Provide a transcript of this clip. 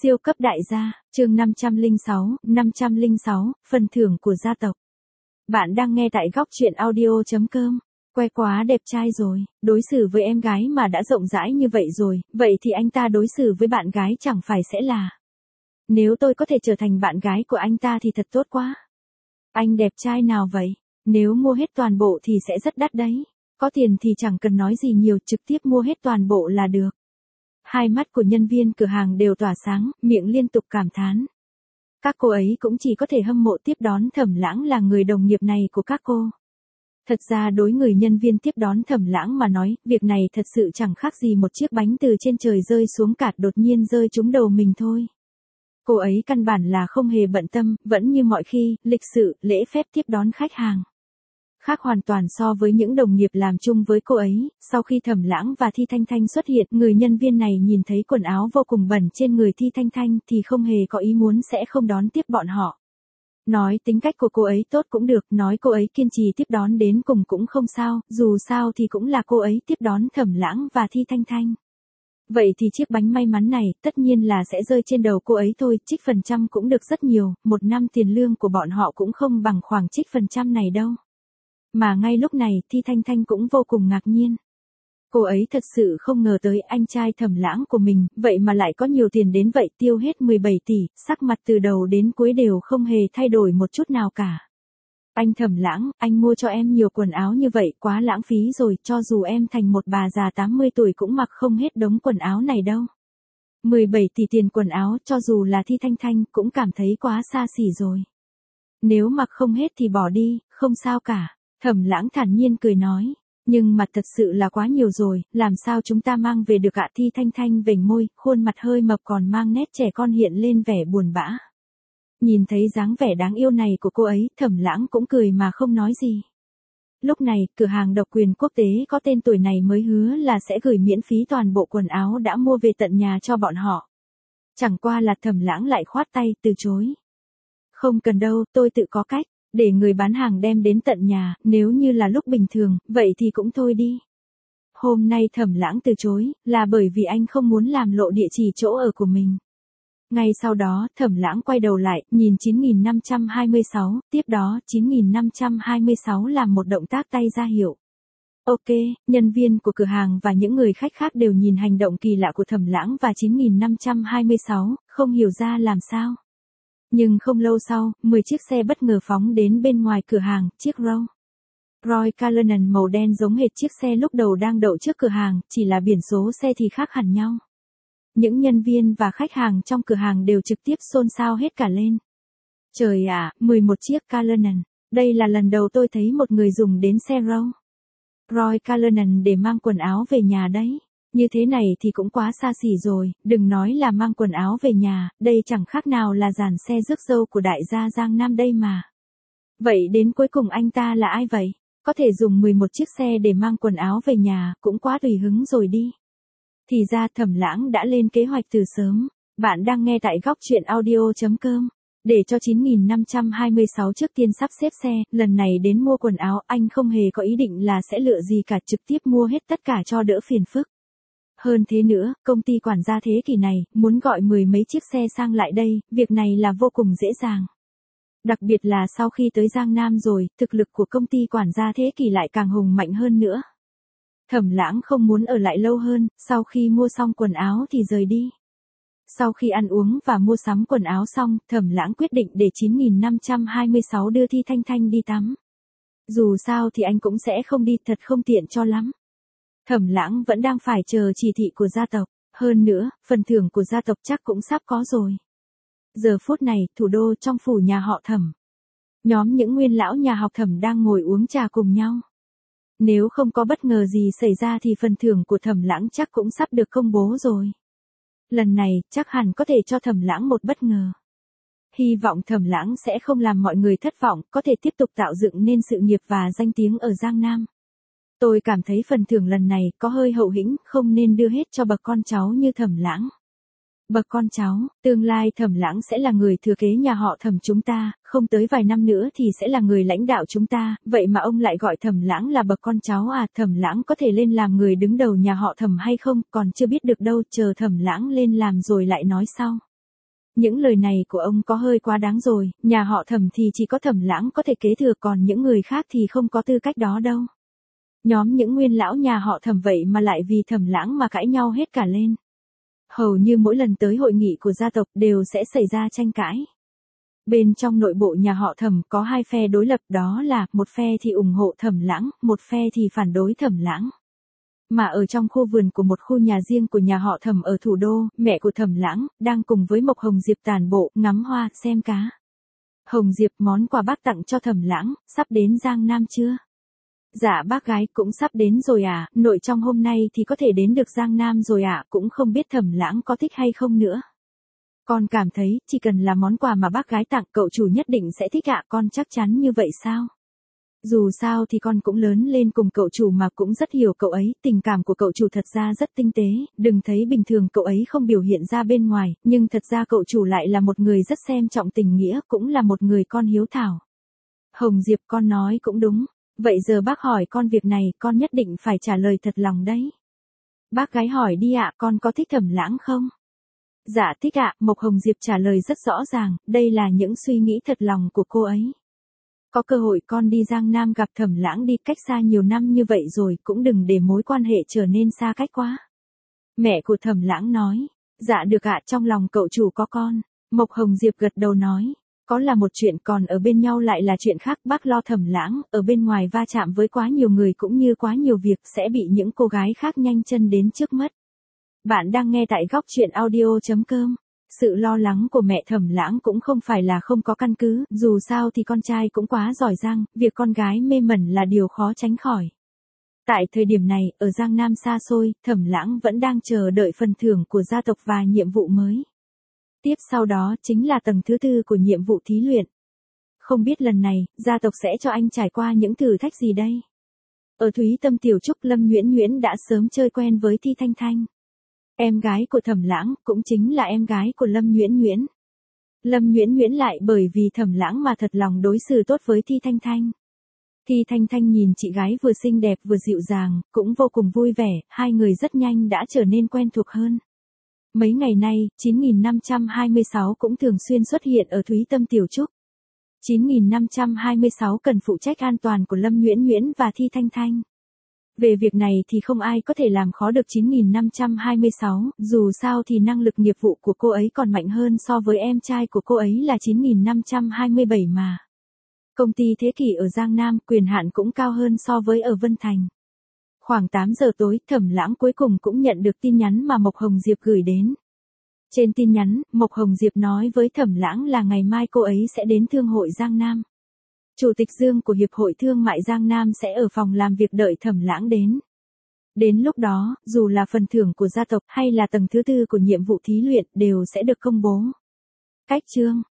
Siêu cấp đại gia, chương 506, phần thưởng của gia tộc. Bạn đang nghe tại góc truyện audio.com. Que quá đẹp trai rồi, đối xử với em gái mà đã rộng rãi như vậy rồi, vậy thì anh ta đối xử với bạn gái chẳng phải sẽ là. Nếu tôi có thể trở thành bạn gái của anh ta thì thật tốt quá. Anh đẹp trai nào vậy? Nếu mua hết toàn bộ thì sẽ rất đắt đấy. Có tiền thì chẳng cần nói gì nhiều, trực tiếp mua hết toàn bộ là được. Hai mắt của nhân viên cửa hàng đều tỏa sáng, miệng liên tục cảm thán. Các cô ấy cũng chỉ có thể hâm mộ tiếp đón Thẩm Lãng là người đồng nghiệp này của các cô. Thật ra đối người nhân viên tiếp đón Thẩm Lãng mà nói, việc này thật sự chẳng khác gì một chiếc bánh từ trên trời rơi xuống cạt đột nhiên rơi trúng đầu mình thôi. Cô ấy căn bản là không hề bận tâm, vẫn như mọi khi, lịch sự, lễ phép tiếp đón khách hàng. Khác hoàn toàn so với những đồng nghiệp làm chung với cô ấy, sau khi Thẩm Lãng và Thi Thanh Thanh xuất hiện, người nhân viên này nhìn thấy quần áo vô cùng bẩn trên người Thi Thanh Thanh thì không hề có ý muốn sẽ không đón tiếp bọn họ. Nói tính cách của cô ấy tốt cũng được, nói cô ấy kiên trì tiếp đón đến cùng cũng không sao, dù sao thì cũng là cô ấy tiếp đón Thẩm Lãng và Thi Thanh Thanh. Vậy thì chiếc bánh may mắn này tất nhiên là sẽ rơi trên đầu cô ấy thôi, trích phần trăm cũng được rất nhiều, một năm tiền lương của bọn họ cũng không bằng khoảng trích phần trăm này đâu. Mà ngay lúc này, Thi Thanh Thanh cũng vô cùng ngạc nhiên. Cô ấy thật sự không ngờ tới anh trai Thẩm Lãng của mình, vậy mà lại có nhiều tiền đến vậy, tiêu hết 17 tỷ, sắc mặt từ đầu đến cuối đều không hề thay đổi một chút nào cả. Anh Thẩm Lãng, anh mua cho em nhiều quần áo như vậy, quá lãng phí rồi, cho dù em thành một bà già 80 tuổi cũng mặc không hết đống quần áo này đâu. 17 tỷ tiền quần áo, cho dù là Thi Thanh Thanh, cũng cảm thấy quá xa xỉ rồi. Nếu mặc không hết thì bỏ đi, không sao cả. Thẩm Lãng thản nhiên cười nói, nhưng mặt thật sự là quá nhiều rồi, làm sao chúng ta mang về được ạ? Thi Thanh Thanh vểnh môi, khuôn mặt hơi mập còn mang nét trẻ con hiện lên vẻ buồn bã. Nhìn thấy dáng vẻ đáng yêu này của cô ấy, Thẩm Lãng cũng cười mà không nói gì. Lúc này, cửa hàng độc quyền quốc tế có tên tuổi này mới hứa là sẽ gửi miễn phí toàn bộ quần áo đã mua về tận nhà cho bọn họ. Chẳng qua là Thẩm Lãng lại khoát tay, từ chối. Không cần đâu, tôi tự có cách. Để người bán hàng đem đến tận nhà, nếu như là lúc bình thường, vậy thì cũng thôi đi. Hôm nay Thẩm Lãng từ chối, là bởi vì anh không muốn làm lộ địa chỉ chỗ ở của mình. Ngay sau đó, Thẩm Lãng quay đầu lại, nhìn 9526, tiếp đó 9526 làm một động tác tay ra hiệu. Ok, nhân viên của cửa hàng và những người khách khác đều nhìn hành động kỳ lạ của Thẩm Lãng và 9526, không hiểu ra làm sao. Nhưng không lâu sau, 10 chiếc xe bất ngờ phóng đến bên ngoài cửa hàng, chiếc Royal Cullinan màu đen giống hệt chiếc xe lúc đầu đang đậu trước cửa hàng, chỉ là biển số xe thì khác hẳn nhau. Những nhân viên và khách hàng trong cửa hàng đều trực tiếp xôn xao hết cả lên. Trời ạ, 11 chiếc Cullinan, đây là lần đầu tôi thấy một người dùng đến xe Royal Cullinan để mang quần áo về nhà đấy. Như thế này thì cũng quá xa xỉ rồi, đừng nói là mang quần áo về nhà, đây chẳng khác nào là dàn xe rước dâu của đại gia Giang Nam đây mà. Vậy đến cuối cùng anh ta là ai vậy? Có thể dùng 11 chiếc xe để mang quần áo về nhà, cũng quá tùy hứng rồi đi. Thì ra Thẩm Lãng đã lên kế hoạch từ sớm. Bạn đang nghe tại góc truyện audio.com. Để cho 9526 trước tiên sắp xếp xe, lần này đến mua quần áo, anh không hề có ý định là sẽ lựa gì cả, trực tiếp mua hết tất cả cho đỡ phiền phức. Hơn thế nữa, công ty quản gia thế kỷ này, muốn gọi 10 mấy chiếc xe sang lại đây, việc này là vô cùng dễ dàng. Đặc biệt là sau khi tới Giang Nam rồi, thực lực của công ty quản gia thế kỷ lại càng hùng mạnh hơn nữa. Thẩm Lãng không muốn ở lại lâu hơn, sau khi mua xong quần áo thì rời đi. Sau khi ăn uống và mua sắm quần áo xong, Thẩm Lãng quyết định để 9526 đưa Thi Thanh Thanh đi tắm. Dù sao thì anh cũng sẽ không đi, thật không tiện cho lắm. Thẩm Lãng vẫn đang phải chờ chỉ thị của gia tộc, hơn nữa, phần thưởng của gia tộc chắc cũng sắp có rồi. Giờ phút này, thủ đô trong phủ nhà họ Thẩm. Nhóm những nguyên lão nhà họ Thẩm đang ngồi uống trà cùng nhau. Nếu không có bất ngờ gì xảy ra thì phần thưởng của Thẩm Lãng chắc cũng sắp được công bố rồi. Lần này, chắc hẳn có thể cho Thẩm Lãng một bất ngờ. Hy vọng Thẩm Lãng sẽ không làm mọi người thất vọng, có thể tiếp tục tạo dựng nên sự nghiệp và danh tiếng ở Giang Nam. Tôi cảm thấy phần thưởng lần này có hơi hậu hĩnh, không nên đưa hết cho bậc con cháu như Thẩm Lãng. Bậc con cháu, tương lai Thẩm Lãng sẽ là người thừa kế nhà họ Thẩm chúng ta, không tới vài năm nữa thì sẽ là người lãnh đạo chúng ta, vậy mà ông lại gọi Thẩm Lãng là bậc con cháu à? Thẩm Lãng có thể lên làm người đứng đầu nhà họ Thẩm hay không, còn chưa biết được đâu, chờ Thẩm Lãng lên làm rồi lại nói sau. Những lời này của ông có hơi quá đáng rồi, nhà họ Thẩm thì chỉ có Thẩm Lãng có thể kế thừa, còn những người khác thì không có tư cách đó đâu. Nhóm những nguyên lão nhà họ Thẩm vậy mà lại vì Thẩm Lãng mà cãi nhau hết cả lên. Hầu như mỗi lần tới hội nghị của gia tộc đều sẽ xảy ra tranh cãi. Bên trong nội bộ nhà họ Thẩm có hai phe đối lập, đó là một phe thì ủng hộ Thẩm Lãng, một phe thì phản đối Thẩm Lãng. Mà ở trong khu vườn của một khu nhà riêng của nhà họ Thẩm ở thủ đô, mẹ của Thẩm Lãng đang cùng với Mộc Hồng Diệp tản bộ, ngắm hoa, xem cá. Hồng Diệp, món quà bác tặng cho Thẩm Lãng, sắp đến Giang Nam chưa? Dạ bác gái, cũng sắp đến rồi à, nội trong hôm nay thì có thể đến được Giang Nam rồi ạ, cũng không biết Thẩm Lãng có thích hay không nữa. Con cảm thấy, chỉ cần là món quà mà bác gái tặng cậu chủ nhất định sẽ thích ạ, con chắc chắn như vậy sao? Dù sao thì con cũng lớn lên cùng cậu chủ mà cũng rất hiểu cậu ấy, tình cảm của cậu chủ thật ra rất tinh tế, đừng thấy bình thường cậu ấy không biểu hiện ra bên ngoài, nhưng thật ra cậu chủ lại là một người rất xem trọng tình nghĩa, cũng là một người con hiếu thảo. Hồng Diệp, con nói cũng đúng, vậy giờ bác hỏi con việc này, con nhất định phải trả lời thật lòng đấy. Bác gái hỏi đi ạ, con có thích Thẩm Lãng không? Dạ thích ạ, Mộc Hồng Diệp trả lời rất rõ ràng, đây là những suy nghĩ thật lòng của cô ấy. Có cơ hội con đi Giang Nam gặp Thẩm Lãng đi, cách xa nhiều năm như vậy rồi, cũng đừng để mối quan hệ trở nên xa cách quá. Mẹ của Thẩm Lãng nói, dạ được ạ, trong lòng cậu chủ có con. Mộc Hồng Diệp gật đầu nói, có là một chuyện, còn ở bên nhau lại là chuyện khác, bác lo Thẩm Lãng, ở bên ngoài va chạm với quá nhiều người cũng như quá nhiều việc, sẽ bị những cô gái khác nhanh chân đến trước mất. Bạn đang nghe tại góc truyện audio.com. Sự lo lắng của mẹ Thẩm Lãng cũng không phải là không có căn cứ, dù sao thì con trai cũng quá giỏi giang, việc con gái mê mẩn là điều khó tránh khỏi. Tại thời điểm này, ở Giang Nam xa xôi, Thẩm Lãng vẫn đang chờ đợi phần thưởng của gia tộc và nhiệm vụ mới. Tiếp sau đó chính là tầng thứ 4 của nhiệm vụ thí luyện. Không biết lần này, gia tộc sẽ cho anh trải qua những thử thách gì đây? Ở Thúy Tâm Tiểu Trúc, Lâm Nhuyễn Nhuyễn đã sớm chơi quen với Thi Thanh Thanh. Em gái của Thẩm Lãng, cũng chính là em gái của Lâm Nhuyễn Nhuyễn. Lâm Nhuyễn Nhuyễn lại bởi vì Thẩm Lãng mà thật lòng đối xử tốt với Thi Thanh Thanh. Thi Thanh Thanh nhìn chị gái vừa xinh đẹp vừa dịu dàng, cũng vô cùng vui vẻ, hai người rất nhanh đã trở nên quen thuộc hơn. Mấy ngày nay, 9526 cũng thường xuyên xuất hiện ở Thúy Tâm Tiểu Trúc. 9526 cần phụ trách an toàn của Lâm Nhuyễn Nhuyễn và Thi Thanh Thanh. Về việc này thì không ai có thể làm khó được 9526, dù sao thì năng lực nghiệp vụ của cô ấy còn mạnh hơn so với em trai của cô ấy là 9527 mà. Công ty Thế Kỷ ở Giang Nam, quyền hạn cũng cao hơn so với ở Vân Thành. Khoảng 8 giờ tối, Thẩm Lãng cuối cùng cũng nhận được tin nhắn mà Mộc Hồng Diệp gửi đến. Trên tin nhắn, Mộc Hồng Diệp nói với Thẩm Lãng là ngày mai cô ấy sẽ đến Thương hội Giang Nam. Chủ tịch Dương của Hiệp hội Thương mại Giang Nam sẽ ở phòng làm việc đợi Thẩm Lãng đến. Đến lúc đó, dù là phần thưởng của gia tộc hay là tầng thứ 4 của nhiệm vụ thí luyện đều sẽ được công bố. Cách chương